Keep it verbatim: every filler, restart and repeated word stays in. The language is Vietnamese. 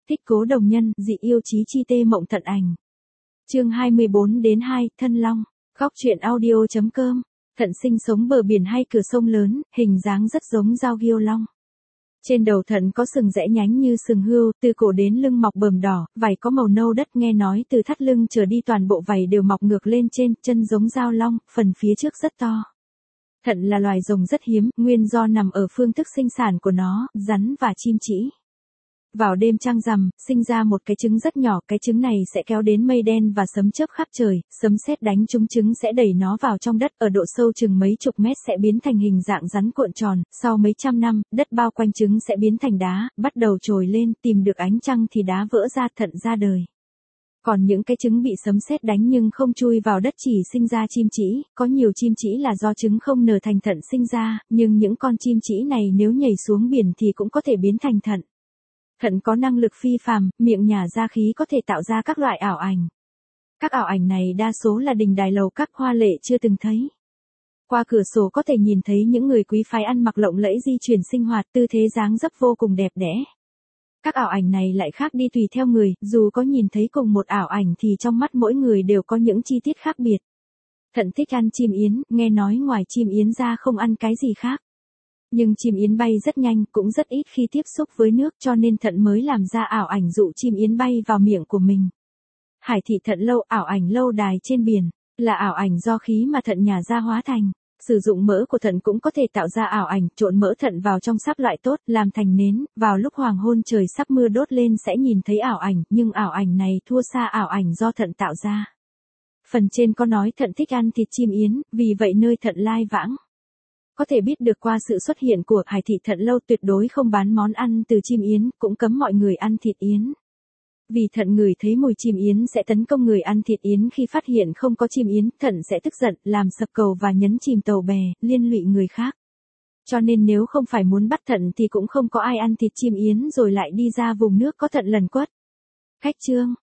Thích cố đồng nhân, dị yêu chí chi tê mộng thận ảnh. Chương hai mươi bốn đến hai, Thân Long. Góc truyện audio chấm com. Thận sinh sống bờ biển hay cửa sông lớn, hình dáng rất giống dao gươu long. Trên đầu thận có sừng rẽ nhánh như sừng hươu, từ cổ đến lưng mọc bờm đỏ, vảy có màu nâu đất, nghe nói từ thắt lưng trở đi toàn bộ vảy đều mọc ngược lên trên, chân giống dao long, phần phía trước rất to. Thận là loài rồng rất hiếm, nguyên do nằm ở phương thức sinh sản của nó, rắn và chim trĩ. Vào đêm trăng rằm, sinh ra một cái trứng rất nhỏ, cái trứng này sẽ kéo đến mây đen và sấm chớp khắp trời, sấm sét đánh trúng trứng sẽ đẩy nó vào trong đất, ở độ sâu chừng mấy chục mét sẽ biến thành hình dạng rắn cuộn tròn, sau mấy trăm năm, đất bao quanh trứng sẽ biến thành đá, bắt đầu trồi lên, tìm được ánh trăng thì đá vỡ ra, thận ra đời. Còn những cái trứng bị sấm sét đánh nhưng không chui vào đất chỉ sinh ra chim trĩ, có nhiều chim trĩ là do trứng không nở thành thận sinh ra, nhưng những con chim trĩ này nếu nhảy xuống biển thì cũng có thể biến thành thận. Thận có năng lực phi phàm, miệng nhả ra khí có thể tạo ra các loại ảo ảnh. Các ảo ảnh này đa số là đình đài lầu các hoa lệ chưa từng thấy. Qua cửa sổ có thể nhìn thấy những người quý phái ăn mặc lộng lẫy di chuyển sinh hoạt, tư thế dáng dấp vô cùng đẹp đẽ. Các ảo ảnh này lại khác đi tùy theo người, dù có nhìn thấy cùng một ảo ảnh thì trong mắt mỗi người đều có những chi tiết khác biệt. Thận thích ăn chim yến, nghe nói ngoài chim yến ra không ăn cái gì khác. Nhưng chim yến bay rất nhanh, cũng rất ít khi tiếp xúc với nước cho nên thận mới làm ra ảo ảnh dụ chim yến bay vào miệng của mình. Hải thị thận lâu, ảo ảnh lâu đài trên biển, là ảo ảnh do khí mà thận nhả ra hóa thành. Sử dụng mỡ của thận cũng có thể tạo ra ảo ảnh, trộn mỡ thận vào trong sáp loại tốt, làm thành nến, vào lúc hoàng hôn trời sắp mưa đốt lên sẽ nhìn thấy ảo ảnh, nhưng ảo ảnh này thua xa ảo ảnh do thận tạo ra. Phần trên có nói thận thích ăn thịt chim yến, vì vậy nơi thận lai vãng. Có thể biết được qua sự xuất hiện của hải thị thận lâu tuyệt đối không bán món ăn từ chim yến, cũng cấm mọi người ăn thịt yến. Vì thận ngửi thấy mùi chim yến sẽ tấn công người ăn thịt yến, khi phát hiện không có chim yến, thận sẽ tức giận, làm sập cầu và nhấn chìm tàu bè, liên lụy người khác. Cho nên nếu không phải muốn bắt thận thì cũng không có ai ăn thịt chim yến rồi lại đi ra vùng nước có thận lần quất. Khách chương.